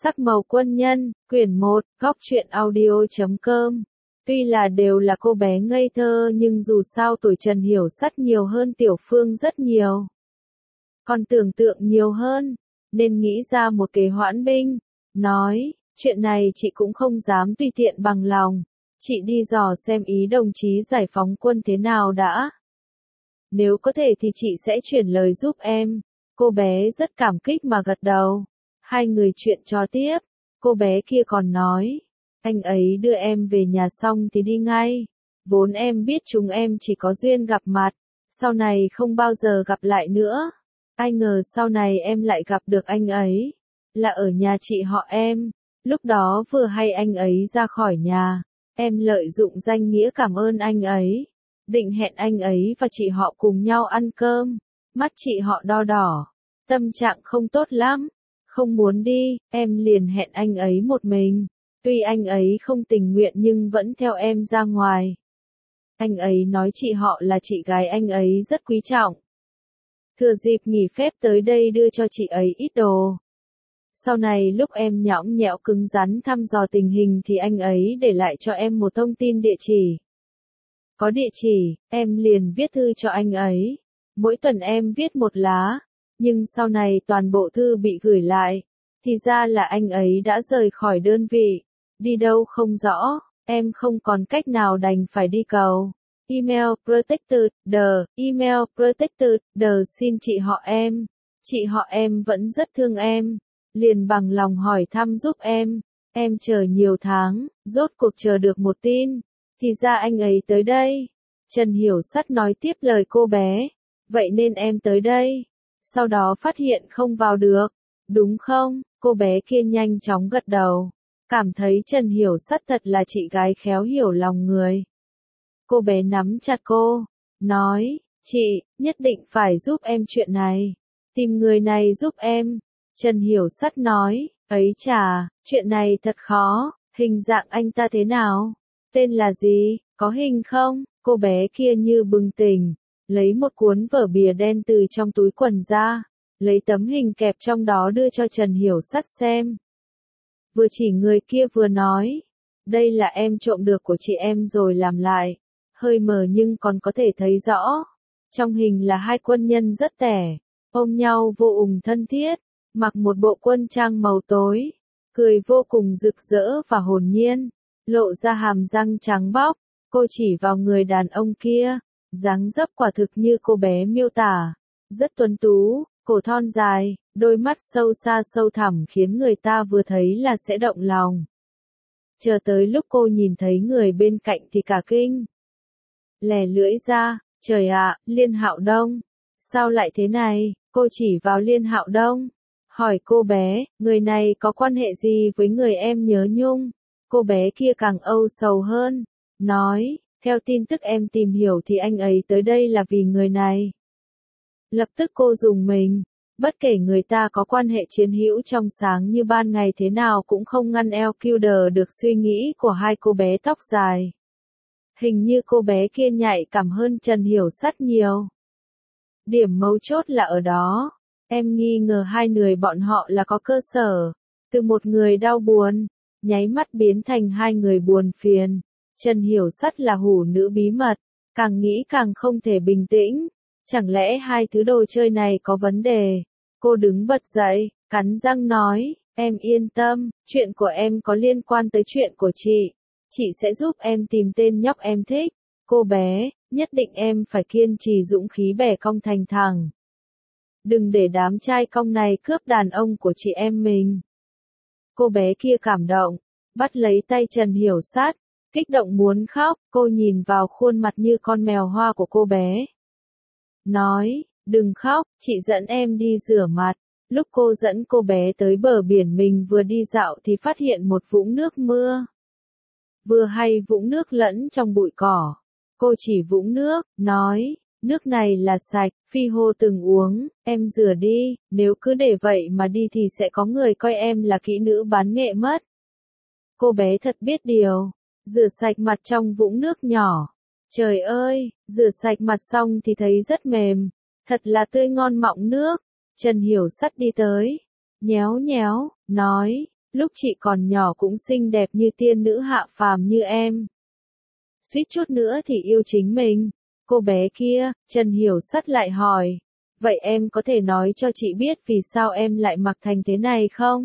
Sắc màu quân nhân, quyển 1, góc truyện audio.com. Tuy là đều là cô bé ngây thơ nhưng dù sao tuổi Trần Hiểu Sắt nhiều hơn Tiểu Phương rất nhiều. Còn tưởng tượng nhiều hơn, nên nghĩ ra một kế hoãn binh. Nói, chuyện này chị cũng không dám tùy tiện bằng lòng. Chị đi dò xem ý đồng chí giải phóng quân thế nào đã. Nếu có thể thì chị sẽ chuyển lời giúp em. Cô bé rất cảm kích mà gật đầu. Hai người chuyện trò tiếp, cô bé kia còn nói, anh ấy đưa em về nhà xong thì đi ngay. Vốn em biết chúng em chỉ có duyên gặp mặt, sau này không bao giờ gặp lại nữa. Ai ngờ sau này em lại gặp được anh ấy, là ở nhà chị họ em. Lúc đó vừa hay anh ấy ra khỏi nhà, em lợi dụng danh nghĩa cảm ơn anh ấy, định hẹn anh ấy và chị họ cùng nhau ăn cơm. Mắt chị họ đo đỏ, tâm trạng không tốt lắm. Không muốn đi, em liền hẹn anh ấy một mình. Tuy anh ấy không tình nguyện nhưng vẫn theo em ra ngoài. Anh ấy nói chị họ là chị gái anh ấy rất quý trọng. Thừa dịp nghỉ phép tới đây đưa cho chị ấy ít đồ. Sau này lúc em nhõng nhẽo cứng rắn thăm dò tình hình thì anh ấy để lại cho em một thông tin địa chỉ. Có địa chỉ, em liền viết thư cho anh ấy. Mỗi tuần em viết một lá. Nhưng sau này toàn bộ thư bị gửi lại, thì ra là anh ấy đã rời khỏi đơn vị, đi đâu không rõ, em không còn cách nào đành phải đi cầu. Email protected, email protected, xin chị họ em vẫn rất thương em, liền bằng lòng hỏi thăm giúp em chờ nhiều tháng, rốt cuộc chờ được một tin, thì ra anh ấy tới đây. Trần Hiểu Sắt nói tiếp lời cô bé, vậy nên em tới đây. Sau đó phát hiện không vào được, đúng không? Cô bé kia nhanh chóng gật đầu, cảm thấy Trần Hiểu Sắt thật là chị gái khéo hiểu lòng người. Cô bé nắm chặt cô, nói, chị, nhất định phải giúp em chuyện này, tìm người này giúp em. Trần Hiểu Sắt nói, ấy chà, chuyện này thật khó, hình dạng anh ta thế nào? Tên là gì, có hình không? Cô bé kia như bừng tỉnh. Lấy một cuốn vở bìa đen từ trong túi quần ra, lấy tấm hình kẹp trong đó đưa cho Trần Hiểu Sắt xem. Vừa chỉ người kia vừa nói, đây là em trộm được của chị em rồi làm lại, hơi mờ nhưng còn có thể thấy rõ. Trong hình là hai quân nhân rất tẻ, ôm nhau vô cùng thân thiết, mặc một bộ quân trang màu tối, cười vô cùng rực rỡ và hồn nhiên, lộ ra hàm răng trắng bóc. Cô chỉ vào người đàn ông kia. Dáng dấp quả thực như cô bé miêu tả, rất tuấn tú, cổ thon dài, đôi mắt sâu xa sâu thẳm khiến người ta vừa thấy là sẽ động lòng. Chờ tới lúc cô nhìn thấy người bên cạnh thì cả kinh. Lè lưỡi ra, trời ạ, Liên Hạo Đông, sao lại thế này? Cô chỉ vào Liên Hạo Đông, hỏi cô bé, người này có quan hệ gì với người em nhớ nhung? Cô bé kia càng âu sầu hơn, nói, theo tin tức em tìm hiểu thì anh ấy tới đây là vì người này. Lập tức cô rùng mình, bất kể người ta có quan hệ chiến hữu trong sáng như ban ngày thế nào cũng không ngăn LQD được suy nghĩ của hai cô bé tóc dài. Hình như cô bé kia nhạy cảm hơn Trần Hiểu Sắt nhiều. Điểm mấu chốt là ở đó, em nghi ngờ hai người bọn họ là có cơ sở, từ một người đau buồn, nháy mắt biến thành hai người buồn phiền. Trần Hiểu Sắt là hủ nữ bí mật, càng nghĩ càng không thể bình tĩnh, chẳng lẽ hai thứ đồ chơi này có vấn đề? Cô đứng bật dậy, cắn răng nói, em yên tâm, chuyện của em có liên quan tới chuyện của chị sẽ giúp em tìm tên nhóc em thích. Cô bé, nhất định em phải kiên trì dũng khí bẻ cong thành thẳng. Đừng để đám trai cong này cướp đàn ông của chị em mình. Cô bé kia cảm động, bắt lấy tay Trần Hiểu Sắt. Kích động muốn khóc, cô nhìn vào khuôn mặt như con mèo hoa của cô bé. Nói, đừng khóc, chị dẫn em đi rửa mặt. Lúc cô dẫn cô bé tới bờ biển mình vừa đi dạo thì phát hiện một vũng nước mưa. Vừa hay vũng nước lẫn trong bụi cỏ. Cô chỉ vũng nước, nói, nước này là sạch, Phi Hô từng uống, em rửa đi, nếu cứ để vậy mà đi thì sẽ có người coi em là kỹ nữ bán nghệ mất. Cô bé thật biết điều. Rửa sạch mặt trong vũng nước nhỏ. Trời ơi, rửa sạch mặt xong thì thấy rất mềm, thật là tươi ngon mọng nước. Trần Hiểu Sắt đi tới, nhéo nhéo, nói, Lúc chị còn nhỏ cũng xinh đẹp như tiên nữ hạ phàm như em. Suýt chút nữa thì yêu chính mình. Cô bé kia, Trần Hiểu Sắt lại hỏi. Vậy em có thể nói cho chị biết vì sao em lại mặc thành thế này không?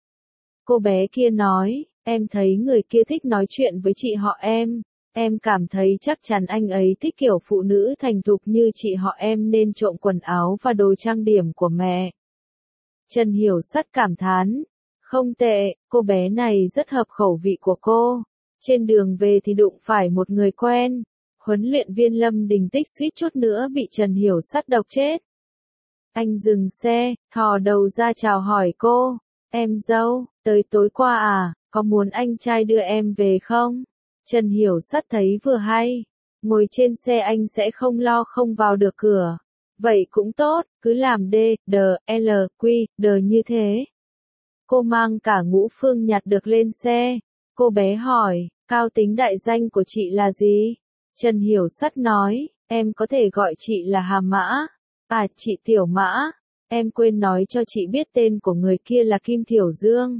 Cô bé kia nói, em thấy người kia thích nói chuyện với chị họ em. Em cảm thấy chắc chắn anh ấy thích kiểu phụ nữ thành thục như chị họ em nên trộm quần áo và đồ trang điểm của mẹ. Trần Hiểu Sắt cảm thán. Không tệ, cô bé này rất hợp khẩu vị của cô. Trên đường về thì đụng phải một người quen. Huấn luyện viên Lâm Đình Tích suýt chút nữa bị Trần Hiểu Sắt độc chết. Anh dừng xe, thò đầu ra chào hỏi cô. Em dâu, tới tối qua à, có muốn anh trai đưa em về không? Trần Hiểu Sắt thấy vừa hay. Ngồi trên xe anh sẽ không lo không vào được cửa. Vậy cũng tốt, cứ làm D, D, L, Q, D như thế. Cô mang cả Ngũ Phương nhặt được lên xe. Cô bé hỏi, cao tính đại danh của chị là gì? Trần Hiểu Sắt nói, em có thể gọi chị là Hà Mã. À, chị Tiểu Mã. Em quên nói cho chị biết tên của người kia là Kim Thiểu Dương.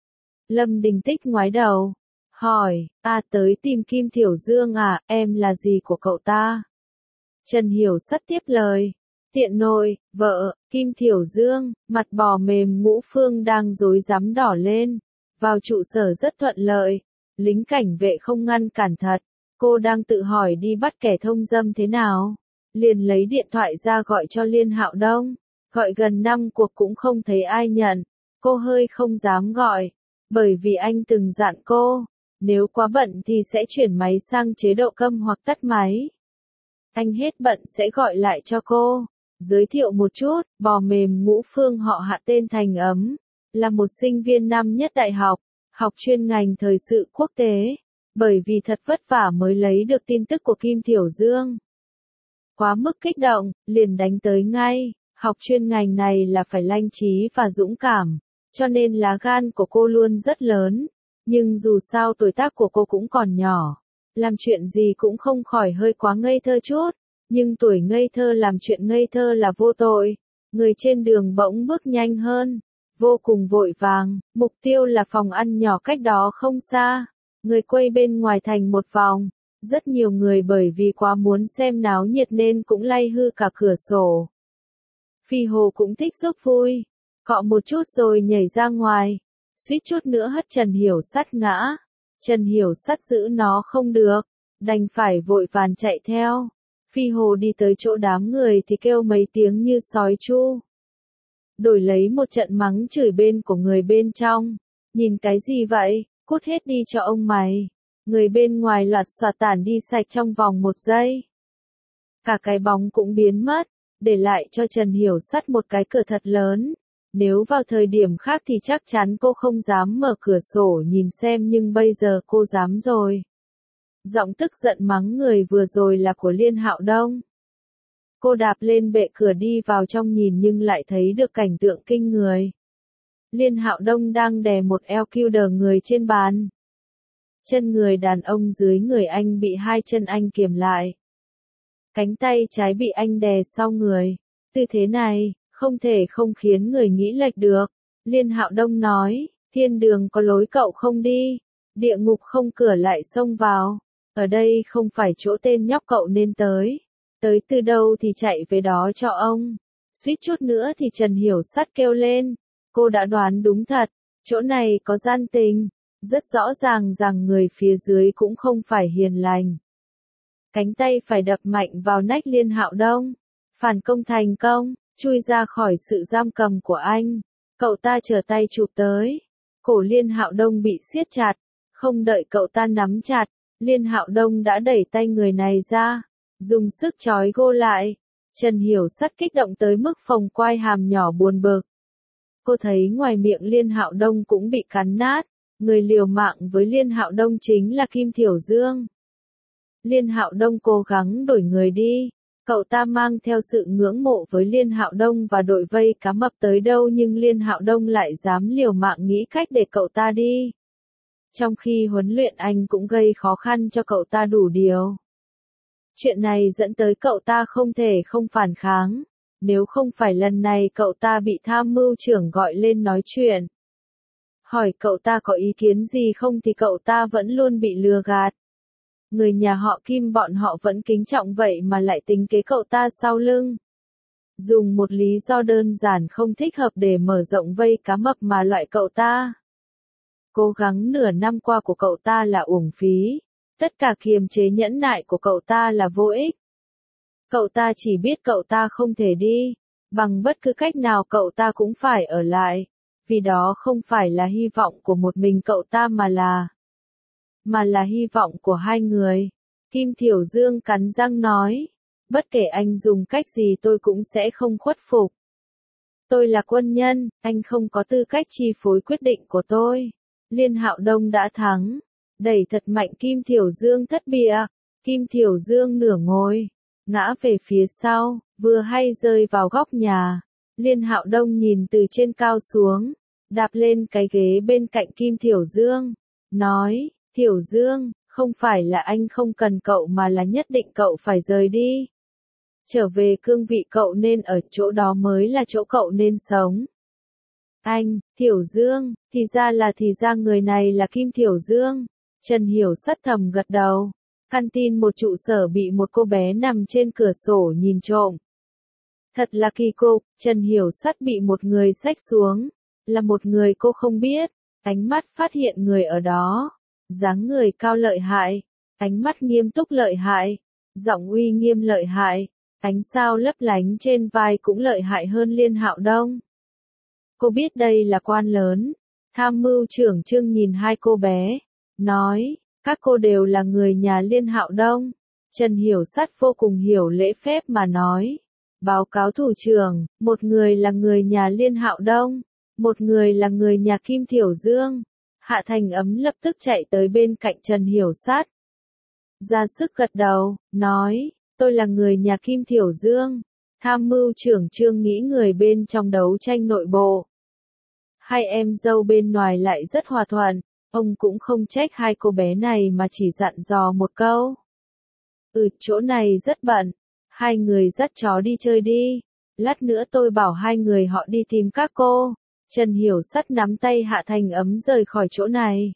Lâm Đình Tích ngoái đầu. Hỏi, tới tìm Kim Thiểu Dương à, em là gì của cậu ta? Trần Hiểu Sắt tiếp lời. Tiện nội, vợ, Kim Thiểu Dương, mặt bò mềm Ngũ Phương đang rối rắm đỏ lên. Vào trụ sở rất thuận lợi. Lính cảnh vệ không ngăn cản thật. Cô đang tự hỏi đi bắt kẻ thông dâm thế nào. Liền lấy điện thoại ra gọi cho Liên Hạo Đông. Gọi gần 5 cuộc cũng không thấy ai nhận. Cô hơi không dám gọi. Bởi vì anh từng dặn cô. Nếu quá bận thì sẽ chuyển máy sang chế độ câm hoặc tắt máy. Anh hết bận sẽ gọi lại cho cô. Giới thiệu một chút, bò mềm Ngũ Phương họ Hạ tên Thành Ấm. Là một sinh viên năm nhất đại học. Học chuyên ngành thời sự quốc tế. Bởi vì thật vất vả mới lấy được tin tức của Kim Thiểu Dương. Quá mức kích động, liền đánh tới ngay. Học chuyên ngành này là phải lanh trí và dũng cảm. Cho nên lá gan của cô luôn rất lớn. Nhưng dù sao tuổi tác của cô cũng còn nhỏ. Làm chuyện gì cũng không khỏi hơi quá ngây thơ chút. Nhưng tuổi ngây thơ làm chuyện ngây thơ là vô tội. Người trên đường bỗng bước nhanh hơn. Vô cùng vội vàng, mục tiêu là phòng ăn nhỏ cách đó không xa. Người quay bên ngoài thành một vòng. Rất nhiều người bởi vì quá muốn xem náo nhiệt nên cũng lay hư cả cửa sổ. Phi Hồ cũng thích giúp vui. Cọ một chút rồi nhảy ra ngoài. Suýt chút nữa hất Trần Hiểu Sắt ngã. Trần Hiểu Sắt giữ nó không được. Đành phải vội vàng chạy theo. Phi Hồ đi tới chỗ đám người thì kêu mấy tiếng như sói chu. Đổi lấy một trận mắng chửi bên của người bên trong. Nhìn cái gì vậy, cút hết đi cho ông mày. Người bên ngoài loạt xoạt tản đi sạch trong vòng 1 giây. Cả cái bóng cũng biến mất, để lại cho Trần Hiểu Sắt một cái cửa thật lớn. Nếu vào thời điểm khác thì chắc chắn cô không dám mở cửa sổ nhìn xem nhưng bây giờ cô dám rồi. Giọng tức giận mắng người vừa rồi là của Liên Hạo Đông. Cô đạp lên bệ cửa đi vào trong nhìn nhưng lại thấy được cảnh tượng kinh người. Liên Hạo Đông đang đè một EQ đờ người trên bàn. Chân người đàn ông dưới người anh bị 2 chân anh kiềm lại. Cánh tay trái bị anh đè sau người. Tư thế này, không thể không khiến người nghĩ lệch được. Liên Hạo Đông nói, thiên đường có lối cậu không đi. Địa ngục không cửa lại xông vào. Ở đây không phải chỗ tên nhóc cậu nên tới. Tới từ đâu thì chạy về đó cho ông. Suýt chút nữa thì Trần Hiểu Sắt kêu lên. Cô đã đoán đúng thật. Chỗ này có gian tình. Rất rõ ràng rằng người phía dưới cũng không phải hiền lành. Cánh tay phải đập mạnh vào nách Liên Hạo Đông. Phản công thành công, chui ra khỏi sự giam cầm của anh. Cậu ta trở tay chụp tới. Cổ Liên Hạo Đông bị siết chặt. Không đợi cậu ta nắm chặt, Liên Hạo Đông đã đẩy tay người này ra. Dùng sức trói gô lại. Trần Hiểu Sắt kích động tới mức phồng quai hàm nhỏ buồn bực. Cô thấy ngoài miệng Liên Hạo Đông cũng bị cắn nát. Người liều mạng với Liên Hạo Đông chính là Kim Thiểu Dương. Liên Hạo Đông cố gắng đổi người đi. Cậu ta mang theo sự ngưỡng mộ với Liên Hạo Đông và đội vây cá mập tới đâu nhưng Liên Hạo Đông lại dám liều mạng nghĩ cách để cậu ta đi. Trong khi huấn luyện anh cũng gây khó khăn cho cậu ta đủ điều. Chuyện này dẫn tới cậu ta không thể không phản kháng. Nếu không phải lần này cậu ta bị tham mưu trưởng gọi lên nói chuyện. hỏi cậu ta có ý kiến gì không thì cậu ta vẫn luôn bị lừa gạt. Người nhà họ Kim bọn họ vẫn kính trọng vậy mà lại tính kế cậu ta sau lưng. Dùng một lý do đơn giản không thích hợp để mở rộng vây cá mập mà loại cậu ta. Cố gắng nửa năm qua của cậu ta là uổng phí. Tất cả kiềm chế nhẫn nại của cậu ta là vô ích. Cậu ta chỉ biết cậu ta không thể đi. Bằng bất cứ cách nào cậu ta cũng phải ở lại. Vì đó không phải là hy vọng của một mình cậu ta mà là hy vọng của hai người. Kim Thiểu Dương cắn răng nói. Bất kể anh dùng cách gì tôi cũng sẽ không khuất phục. Tôi là quân nhân, anh không có tư cách chi phối quyết định của tôi. Liên Hạo Đông đã thắng. Đẩy thật mạnh Kim Thiểu Dương thất bịa. Kim Thiểu Dương nửa ngồi. Ngã về phía sau, vừa hay rơi vào góc nhà. Liên Hạo Đông nhìn từ trên cao xuống. Đạp lên cái ghế bên cạnh Kim Thiểu Dương. Nói, Thiểu Dương, không phải là anh không cần cậu mà là nhất định cậu phải rời đi. Trở về cương vị cậu nên ở chỗ đó mới là chỗ cậu nên sống. Anh, Thiểu Dương, thì ra người này là Kim Thiểu Dương. Trần Hiểu Sắt thầm gật đầu. Căn tin một trụ sở bị một cô bé nằm trên cửa sổ nhìn trộm. Thật là kỳ cục, Trần Hiểu Sắt bị một người xách xuống. Là một người cô không biết. Ánh mắt phát hiện người ở đó. Dáng người cao lợi hại. Ánh mắt nghiêm túc lợi hại. Giọng uy nghiêm lợi hại. Ánh sao lấp lánh trên vai cũng lợi hại hơn Liên Hạo Đông. Cô biết đây là quan lớn. Tham mưu trưởng Trương nhìn hai cô bé. Nói, các cô đều là người nhà Liên Hạo Đông. Trần Hiểu Sắt vô cùng hiểu lễ phép mà nói. Báo cáo thủ trưởng, một người là người nhà Liên Hạo Đông. Một người là người nhà Kim Thiểu Dương. Hạ Thành Ấm lập tức chạy tới bên cạnh Trần Hiểu Sắt. Ra sức gật đầu, nói, tôi là người nhà Kim Thiểu Dương. Tham mưu trưởng Trương nghĩ người bên trong đấu tranh nội bộ. Hai em dâu bên ngoài lại rất hòa thuận, ông cũng không trách hai cô bé này mà chỉ dặn dò một câu. Chỗ này rất bận, hai người dắt chó đi chơi đi, lát nữa tôi bảo hai người họ đi tìm các cô. Trần Hiểu Sắt nắm tay Hạ Thành Ấm rời khỏi chỗ này.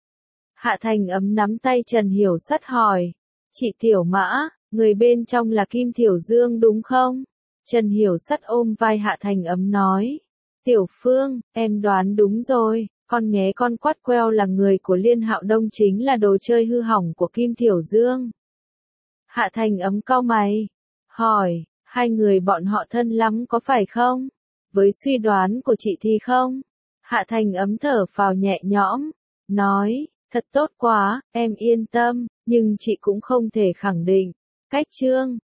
Hạ Thành Ấm nắm tay Trần Hiểu Sắt hỏi, chị Tiểu Mã, người bên trong là Kim Thiểu Dương đúng không? Trần Hiểu Sắt ôm vai Hạ Thành Ấm nói, Tiểu Phương, em đoán đúng rồi, con nghé con quát queo là người của Liên Hạo Đông chính là đồ chơi hư hỏng của Kim Thiểu Dương. Hạ Thành Ấm cau mày, hỏi, hai người bọn họ thân lắm có phải không? Với suy đoán của chị thì không. Hạ Thành Ấm thở phào nhẹ nhõm, nói, thật tốt quá, em yên tâm, nhưng chị cũng không thể khẳng định. Cách Trương